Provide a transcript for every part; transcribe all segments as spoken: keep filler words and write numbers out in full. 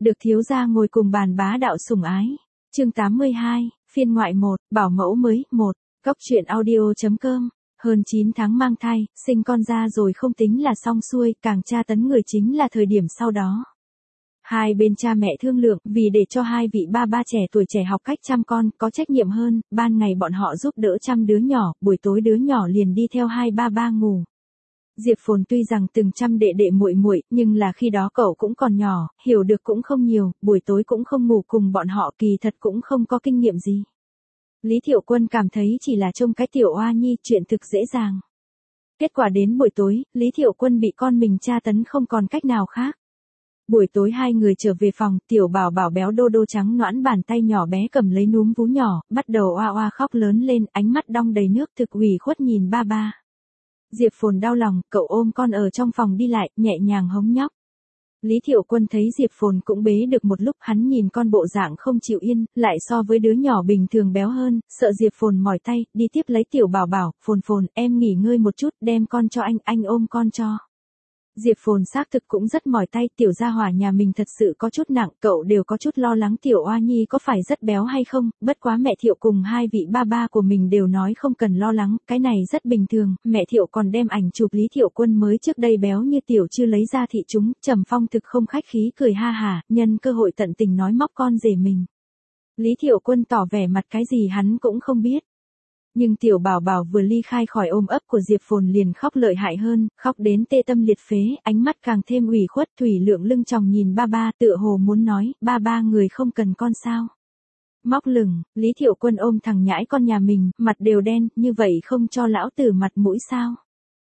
Được thiếu gia ngồi cùng bàn bá đạo sủng ái. Chương tám mươi hai, phiên ngoại một, bảo mẫu mới, một. Góc truyện audio.com. Hơn chín tháng mang thai, sinh con ra rồi không tính là xong xuôi, càng tra tấn người chính là thời điểm sau đó. Hai bên cha mẹ thương lượng, vì để cho hai vị ba ba trẻ tuổi trẻ học cách chăm con, có trách nhiệm hơn, ban ngày bọn họ giúp đỡ chăm đứa nhỏ, buổi tối đứa nhỏ liền đi theo hai ba ba ngủ. Diệp Phồn tuy rằng từng chăm đệ đệ muội muội, nhưng là khi đó cậu cũng còn nhỏ, hiểu được cũng không nhiều, buổi tối cũng không ngủ cùng bọn họ, kỳ thật cũng không có kinh nghiệm gì. Lý Thiệu Quân cảm thấy chỉ là trông cái tiểu oa nhi, chuyện thực dễ dàng. Kết quả đến buổi tối, Lý Thiệu Quân bị con mình tra tấn không còn cách nào khác. Buổi tối hai người trở về phòng, tiểu bảo bảo béo đô đô trắng nõn bàn tay nhỏ bé cầm lấy núm vú nhỏ, bắt đầu oa oa khóc lớn lên, ánh mắt đong đầy nước, thực ủy khuất nhìn ba ba. Diệp Phồn đau lòng, cậu ôm con ở trong phòng đi lại, nhẹ nhàng hống nhóc. Lý Thiệu Quân thấy Diệp Phồn cũng bế được một lúc, hắn nhìn con bộ dạng không chịu yên, lại so với đứa nhỏ bình thường béo hơn, sợ Diệp Phồn mỏi tay, đi tiếp lấy tiểu bảo bảo, Phồn Phồn, em nghỉ ngơi một chút, đem con cho anh, anh ôm con cho. Diệp Phồn xác thực cũng rất mỏi tay, tiểu gia hỏa nhà mình thật sự có chút nặng, cậu đều có chút lo lắng tiểu oa nhi có phải rất béo hay không, bất quá mẹ Thiệu cùng hai vị ba ba của mình đều nói không cần lo lắng, cái này rất bình thường, mẹ Thiệu còn đem ảnh chụp Lý Thiệu Quân mới trước đây béo như tiểu chưa lấy ra thị chúng, Trầm Phong thực không khách khí cười ha hả, nhân cơ hội tận tình nói móc con rể mình. Lý Thiệu Quân tỏ vẻ mặt cái gì hắn cũng không biết. Nhưng tiểu bảo bảo vừa ly khai khỏi ôm ấp của Diệp Phồn liền khóc lợi hại hơn, khóc đến tê tâm liệt phế, ánh mắt càng thêm ủy khuất, Thủy Lượng lưng tròng nhìn ba ba, tựa hồ muốn nói, ba ba người không cần con sao. Móc lửng, Lý Thiệu Quân ôm thằng nhãi con nhà mình, mặt đều đen, như vậy không cho lão tử mặt mũi sao.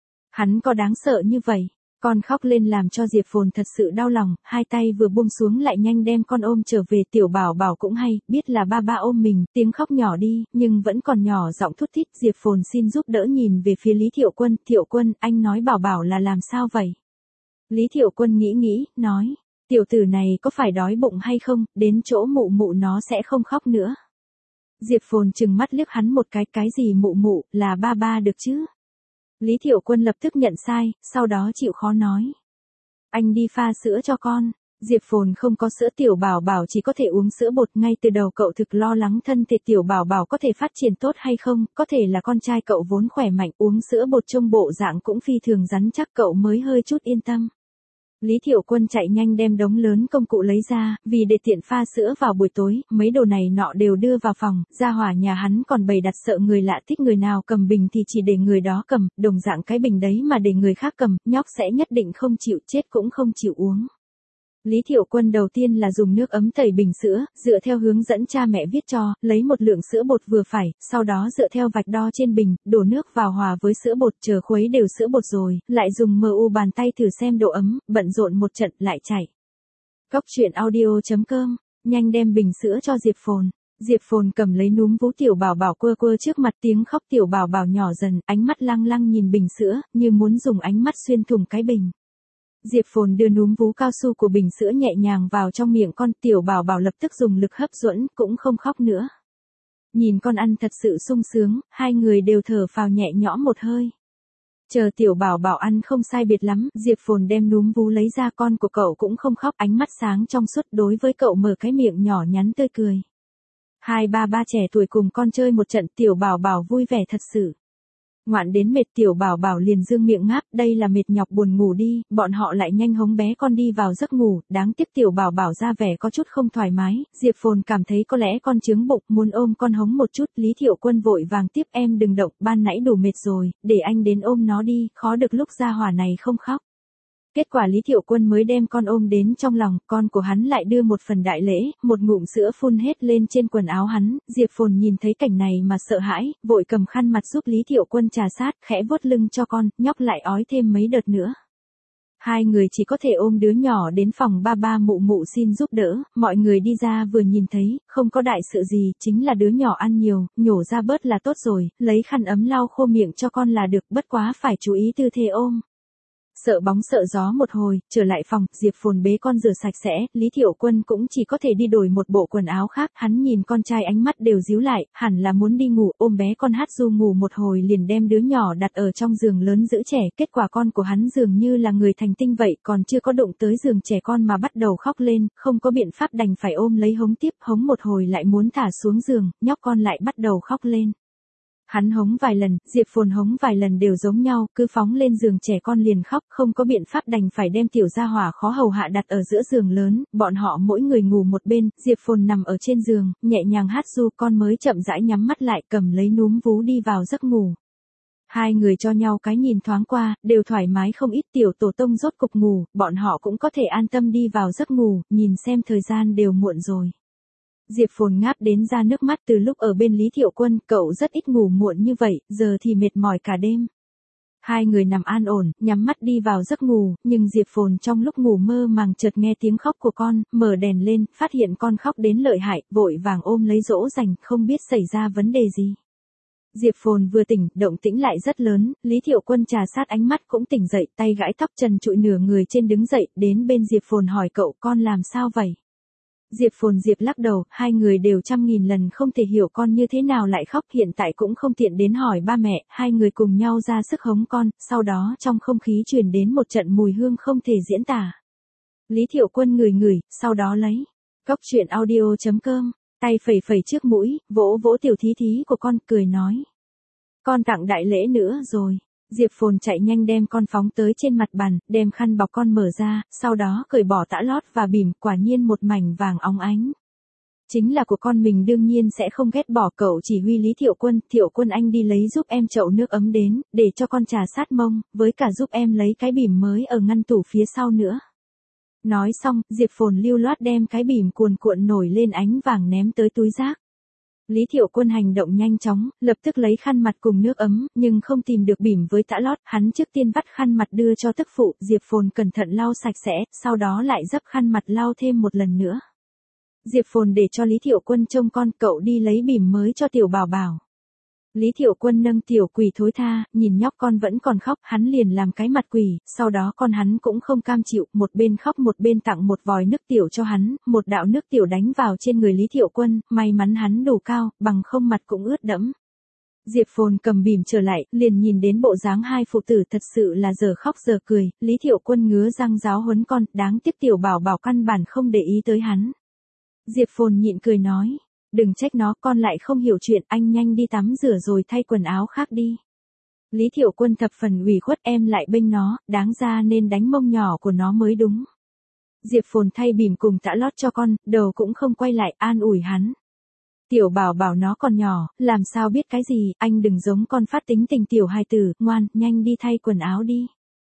Hắn có đáng sợ như vậy. Con khóc lên làm cho Diệp Phồn thật sự đau lòng, hai tay vừa buông xuống lại nhanh đem con ôm trở về, tiểu bảo bảo cũng hay, biết là ba ba ôm mình, tiếng khóc nhỏ đi, nhưng vẫn còn nhỏ giọng thút thít, Diệp Phồn xin giúp đỡ nhìn về phía Lý Thiệu Quân, Thiệu Quân, anh nói bảo bảo là làm sao vậy? Lý Thiệu Quân nghĩ nghĩ, nói, tiểu tử này có phải đói bụng hay không, đến chỗ mụ mụ nó sẽ không khóc nữa. Diệp Phồn trừng mắt liếc hắn một cái, cái gì mụ mụ, là ba ba được chứ? Lý Thiệu Quân lập tức nhận sai, sau đó chịu khó nói. Anh đi pha sữa cho con. Diệp Phồn không có sữa, tiểu bảo bảo chỉ có thể uống sữa bột, ngay từ đầu cậu thực lo lắng thân thể tiểu bảo bảo có thể phát triển tốt hay không, có thể là con trai cậu vốn khỏe mạnh, uống sữa bột trông bộ dạng cũng phi thường rắn chắc, cậu mới hơi chút yên tâm. Lý Thiệu Quân chạy nhanh đem đống lớn công cụ lấy ra, vì để tiện pha sữa vào buổi tối, mấy đồ này nọ đều đưa vào phòng, gia hỏa nhà hắn còn bày đặt sợ người lạ thích người nào cầm bình thì chỉ để người đó cầm, đồng dạng cái bình đấy mà để người khác cầm, nhóc sẽ nhất định không chịu, chết cũng không chịu uống. Lý Thiệu Quân đầu tiên là dùng nước ấm tẩy bình sữa, dựa theo hướng dẫn cha mẹ viết cho, lấy một lượng sữa bột vừa phải, sau đó dựa theo vạch đo trên bình, đổ nước vào hòa với sữa bột, chờ khuấy đều sữa bột rồi, lại dùng mu bàn tay thử xem độ ấm, bận rộn một trận lại chảy. Góc truyện audio.com, nhanh đem bình sữa cho Diệp Phồn. Diệp Phồn cầm lấy núm vú tiểu bảo bảo quơ quơ trước mặt, tiếng khóc tiểu bảo bảo nhỏ dần, ánh mắt lăng lăng nhìn bình sữa, như muốn dùng ánh mắt xuyên thủng cái bình. Diệp Phồn đưa núm vú cao su của bình sữa nhẹ nhàng vào trong miệng con, tiểu bảo bảo lập tức dùng lực hấp dẫn, cũng không khóc nữa. Nhìn con ăn thật sự sung sướng, hai người đều thở phào nhẹ nhõm một hơi. Chờ tiểu bảo bảo ăn không sai biệt lắm, Diệp Phồn đem núm vú lấy ra, con của cậu cũng không khóc, ánh mắt sáng trong suốt, đối với cậu mở cái miệng nhỏ nhắn tươi cười. Hai ba ba trẻ tuổi cùng con chơi một trận, tiểu bảo bảo vui vẻ thật sự. Ngoạn đến mệt, tiểu bảo bảo liền dương miệng ngáp, đây là mệt nhọc buồn ngủ đi, bọn họ lại nhanh hống bé con đi vào giấc ngủ, đáng tiếc tiểu bảo bảo ra vẻ có chút không thoải mái, Diệp Phồn cảm thấy có lẽ con chướng bụng, muốn ôm con hống một chút, Lý Thiệu Quân vội vàng tiếp, em đừng động, ban nãy đủ mệt rồi, để anh đến ôm nó đi, khó được lúc gia hỏa này không khóc. Kết quả Lý Thiệu Quân mới đem con ôm đến trong lòng, con của hắn lại đưa một phần đại lễ, một ngụm sữa phun hết lên trên quần áo hắn, Diệp Phồn nhìn thấy cảnh này mà sợ hãi, vội cầm khăn mặt giúp Lý Thiệu Quân trà sát, khẽ vuốt lưng cho con, nhóc lại ói thêm mấy đợt nữa. Hai người chỉ có thể ôm đứa nhỏ đến phòng ba ba mụ mụ xin giúp đỡ, mọi người đi ra vừa nhìn thấy, không có đại sự gì, chính là đứa nhỏ ăn nhiều, nhổ ra bớt là tốt rồi, lấy khăn ấm lau khô miệng cho con là được, bất quá phải chú ý tư thế ôm. Sợ bóng sợ gió một hồi, trở lại phòng, Diệp Phồn bế con rửa sạch sẽ, Lý Thiệu Quân cũng chỉ có thể đi đổi một bộ quần áo khác, hắn nhìn con trai ánh mắt đều díu lại, hẳn là muốn đi ngủ, ôm bé con Hát Du ngủ một hồi liền đem đứa nhỏ đặt ở trong giường lớn giữ trẻ, kết quả con của hắn dường như là người thành tinh vậy, còn chưa có đụng tới giường trẻ con mà bắt đầu khóc lên, không có biện pháp đành phải ôm lấy hống tiếp, hống một hồi lại muốn thả xuống giường, nhóc con lại bắt đầu khóc lên. Hắn hống vài lần, Diệp Phồn hống vài lần đều giống nhau, cứ phóng lên giường trẻ con liền khóc, không có biện pháp đành phải đem tiểu gia hỏa khó hầu hạ đặt ở giữa giường lớn, bọn họ mỗi người ngủ một bên, Diệp Phồn nằm ở trên giường, nhẹ nhàng hát du, con mới chậm rãi nhắm mắt lại, cầm lấy núm vú đi vào giấc ngủ. Hai người cho nhau cái nhìn thoáng qua, đều thoải mái không ít, tiểu tổ tông rốt cục ngủ, bọn họ cũng có thể an tâm đi vào giấc ngủ, nhìn xem thời gian đều muộn rồi. Diệp Phồn ngáp đến ra nước mắt từ lúc ở bên Lý Thiệu Quân, cậu rất ít ngủ muộn như vậy, giờ thì mệt mỏi cả đêm. Hai người nằm an ổn, nhắm mắt đi vào giấc ngủ, nhưng Diệp Phồn trong lúc ngủ mơ màng chợt nghe tiếng khóc của con, mở đèn lên, phát hiện con khóc đến lợi hại, vội vàng ôm lấy dỗ dành, không biết xảy ra vấn đề gì. Diệp Phồn vừa tỉnh, động tĩnh lại rất lớn, Lý Thiệu Quân trà sát ánh mắt cũng tỉnh dậy, tay gãi tóc trần trụi nửa người trên đứng dậy, đến bên Diệp Phồn hỏi cậu con làm sao vậy? Diệp Phồn Diệp lắc đầu, hai người đều trăm nghìn lần không thể hiểu con như thế nào lại khóc, hiện tại cũng không tiện đến hỏi ba mẹ, hai người cùng nhau ra sức hống con, sau đó trong không khí truyền đến một trận mùi hương không thể diễn tả. Lý Thiệu Quân ngửi ngửi, sau đó lấy cốc truyện audio chấm com, tay phẩy phẩy trước mũi, vỗ vỗ tiểu thí thí của con, cười nói. Con tặng đại lễ nữa rồi. Diệp Phồn chạy nhanh đem con phóng tới trên mặt bàn, đem khăn bọc con mở ra, sau đó cởi bỏ tã lót và bỉm, quả nhiên một mảnh vàng óng ánh. Chính là của con mình đương nhiên sẽ không ghét bỏ, cậu chỉ huy Lý Thiệu Quân, Thiệu Quân anh đi lấy giúp em chậu nước ấm đến, để cho con trà sát mông, với cả giúp em lấy cái bỉm mới ở ngăn tủ phía sau nữa. Nói xong, Diệp Phồn lưu loát đem cái bỉm cuồn cuộn nổi lên ánh vàng ném tới túi rác. Lý Thiệu Quân hành động nhanh chóng, lập tức lấy khăn mặt cùng nước ấm, nhưng không tìm được bỉm với tã lót, hắn trước tiên vắt khăn mặt đưa cho tức phụ, Diệp Phồn cẩn thận lau sạch sẽ, sau đó lại dấp khăn mặt lau thêm một lần nữa. Diệp Phồn để cho Lý Thiệu Quân trông con, cậu đi lấy bỉm mới cho tiểu bảo bảo. Lý Thiệu Quân nâng tiểu quỷ thối tha, nhìn nhóc con vẫn còn khóc, hắn liền làm cái mặt quỷ, sau đó con hắn cũng không cam chịu, một bên khóc một bên tặng một vòi nước tiểu cho hắn, một đạo nước tiểu đánh vào trên người Lý Thiệu Quân, may mắn hắn đủ cao, bằng không mặt cũng ướt đẫm. Diệp Phồn cầm bỉm trở lại, liền nhìn đến bộ dáng hai phụ tử thật sự là giờ khóc giờ cười, Lý Thiệu Quân ngứa răng giáo huấn con, đáng tiếc tiểu bảo bảo căn bản không để ý tới hắn. Diệp Phồn nhịn cười nói. Đừng trách nó, con lại không hiểu chuyện, anh nhanh đi tắm rửa rồi thay quần áo khác đi. Lý Thiệu Quân thập phần ủy khuất, em lại bênh nó, đáng ra nên đánh mông nhỏ của nó mới đúng. Diệp Phồn thay bỉm cùng tã lót cho con, đầu cũng không quay lại, an ủi hắn. Tiểu bảo bảo nó còn nhỏ, làm sao biết cái gì, anh đừng giống con phát tính tình tiểu hài tử, ngoan, nhanh đi thay quần áo đi.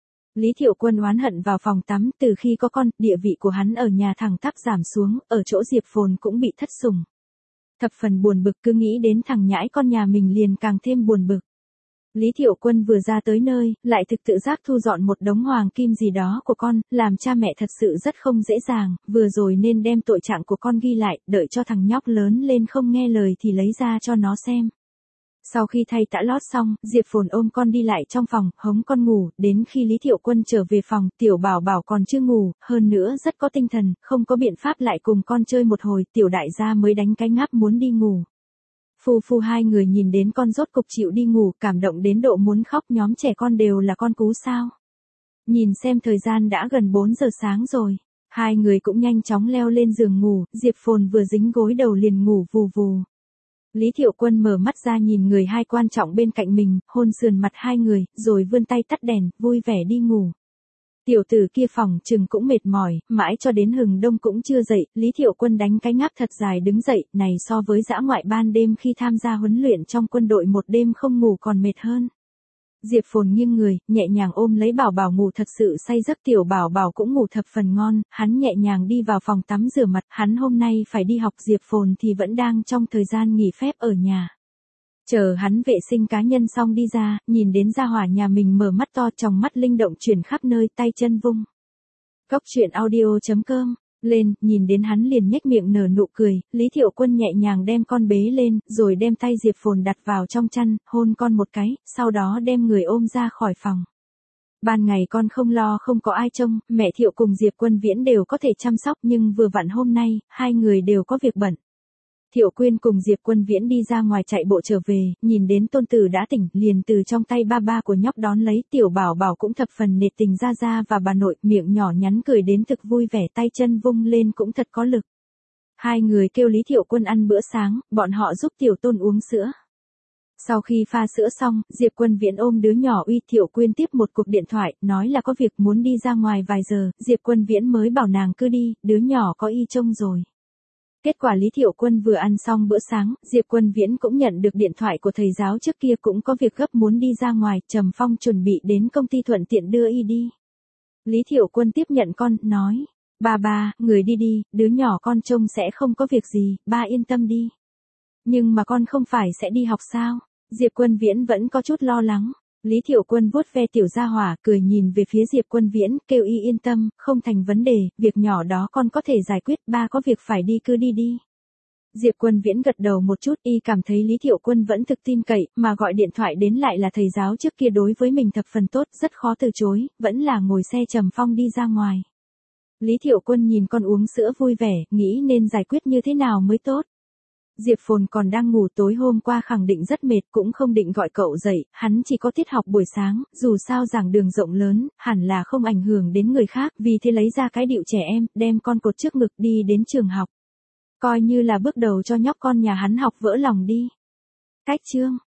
Lý Thiệu Quân oán hận vào phòng tắm, từ khi có con, địa vị của hắn ở nhà thẳng tắp giảm xuống, ở chỗ Diệp Phồn cũng bị thất sủng. Thập phần buồn bực, cứ nghĩ đến thằng nhãi con nhà mình liền càng thêm buồn bực. Lý Thiệu Quân vừa ra tới nơi, lại thực tự giác thu dọn một đống hoàng kim gì đó của con, làm cha mẹ thật sự rất không dễ dàng, vừa rồi nên đem tội trạng của con ghi lại, đợi cho thằng nhóc lớn lên không nghe lời thì lấy ra cho nó xem. Sau khi thay tã lót xong, Diệp Phồn ôm con đi lại trong phòng, hống con ngủ, đến khi Lý Thiệu Quân trở về phòng, tiểu bảo bảo còn chưa ngủ, hơn nữa rất có tinh thần, không có biện pháp lại cùng con chơi một hồi, tiểu đại gia mới đánh cái ngáp muốn đi ngủ. Phu phu hai người nhìn đến con rốt cục chịu đi ngủ, cảm động đến độ muốn khóc, nhóm trẻ con đều là con cú sao. Nhìn xem thời gian đã gần bốn giờ sáng rồi, hai người cũng nhanh chóng leo lên giường ngủ, Diệp Phồn vừa dính gối đầu liền ngủ vù vù. Lý Thiệu Quân mở mắt ra nhìn người hai quan trọng bên cạnh mình, hôn sườn mặt hai người, rồi vươn tay tắt đèn, vui vẻ đi ngủ. Tiểu tử kia phòng chừng cũng mệt mỏi, mãi cho đến hừng đông cũng chưa dậy, Lý Thiệu Quân đánh cái ngáp thật dài đứng dậy, này so với dã ngoại ban đêm khi tham gia huấn luyện trong quân đội một đêm không ngủ còn mệt hơn. Diệp Phồn nghiêng người, nhẹ nhàng ôm lấy bảo bảo ngủ thật sự say giấc, tiểu bảo bảo cũng ngủ thập phần ngon, hắn nhẹ nhàng đi vào phòng tắm rửa mặt, hắn hôm nay phải đi học, Diệp Phồn thì vẫn đang trong thời gian nghỉ phép ở nhà. Chờ hắn vệ sinh cá nhân xong đi ra, nhìn đến gia hỏa nhà mình mở mắt to, tròng mắt linh động chuyển khắp nơi, tay chân vung. Cốc truyện audio chấm com lên, nhìn đến hắn liền nhếch miệng nở nụ cười, Lý Thiệu Quân nhẹ nhàng đem con bế lên, rồi đem tay Diệp Phồn đặt vào trong chăn, hôn con một cái, sau đó đem người ôm ra khỏi phòng. Ban ngày con không lo không có ai trông, mẹ Thiệu cùng Diệp Quân Viễn đều có thể chăm sóc nhưng vừa vặn hôm nay, hai người đều có việc bận. Thiệu Quyên cùng Diệp Quân Viễn đi ra ngoài chạy bộ trở về, nhìn đến tôn tử đã tỉnh, liền từ trong tay ba ba của nhóc đón lấy, Tiểu Bảo Bảo cũng thập phần nể tình ra ra và bà nội, miệng nhỏ nhắn cười đến thực vui vẻ, tay chân vung lên cũng thật có lực. Hai người kêu Lý Thiệu Quân ăn bữa sáng, bọn họ giúp Tiểu Tôn uống sữa. Sau khi pha sữa xong, Diệp Quân Viễn ôm đứa nhỏ uy, Thiệu Quyên tiếp một cuộc điện thoại, nói là có việc muốn đi ra ngoài vài giờ, Diệp Quân Viễn mới bảo nàng cứ đi, đứa nhỏ có y trông rồi. Kết quả Lý Thiệu Quân vừa ăn xong bữa sáng, Diệp Quân Viễn cũng nhận được điện thoại của thầy giáo trước kia cũng có việc gấp muốn đi ra ngoài, Trầm Phong chuẩn bị đến công ty thuận tiện đưa y đi. Lý Thiệu Quân tiếp nhận con, nói, ba ba, người đi đi, đứa nhỏ con trông sẽ không có việc gì, ba yên tâm đi. Nhưng mà con không phải sẽ đi học sao? Diệp Quân Viễn vẫn có chút lo lắng. Lý Thiệu Quân vuốt ve tiểu gia hỏa, cười nhìn về phía Diệp Quân Viễn, kêu y yên tâm, không thành vấn đề, việc nhỏ đó con có thể giải quyết, ba có việc phải đi cứ đi đi. Diệp Quân Viễn gật đầu một chút, y cảm thấy Lý Thiệu Quân vẫn thực tin cậy, mà gọi điện thoại đến lại là thầy giáo trước kia đối với mình thập phần tốt, rất khó từ chối, vẫn là ngồi xe Trầm Phong đi ra ngoài. Lý Thiệu Quân nhìn con uống sữa vui vẻ, nghĩ nên giải quyết như thế nào mới tốt. Diệp Phồn còn đang ngủ, tối hôm qua khẳng định rất mệt, cũng không định gọi cậu dậy, hắn chỉ có tiết học buổi sáng, dù sao giảng đường rộng lớn, hẳn là không ảnh hưởng đến người khác, vì thế lấy ra cái điệu trẻ em, đem con cột trước ngực đi đến trường học. Coi như là bước đầu cho nhóc con nhà hắn học vỡ lòng đi. Cách chương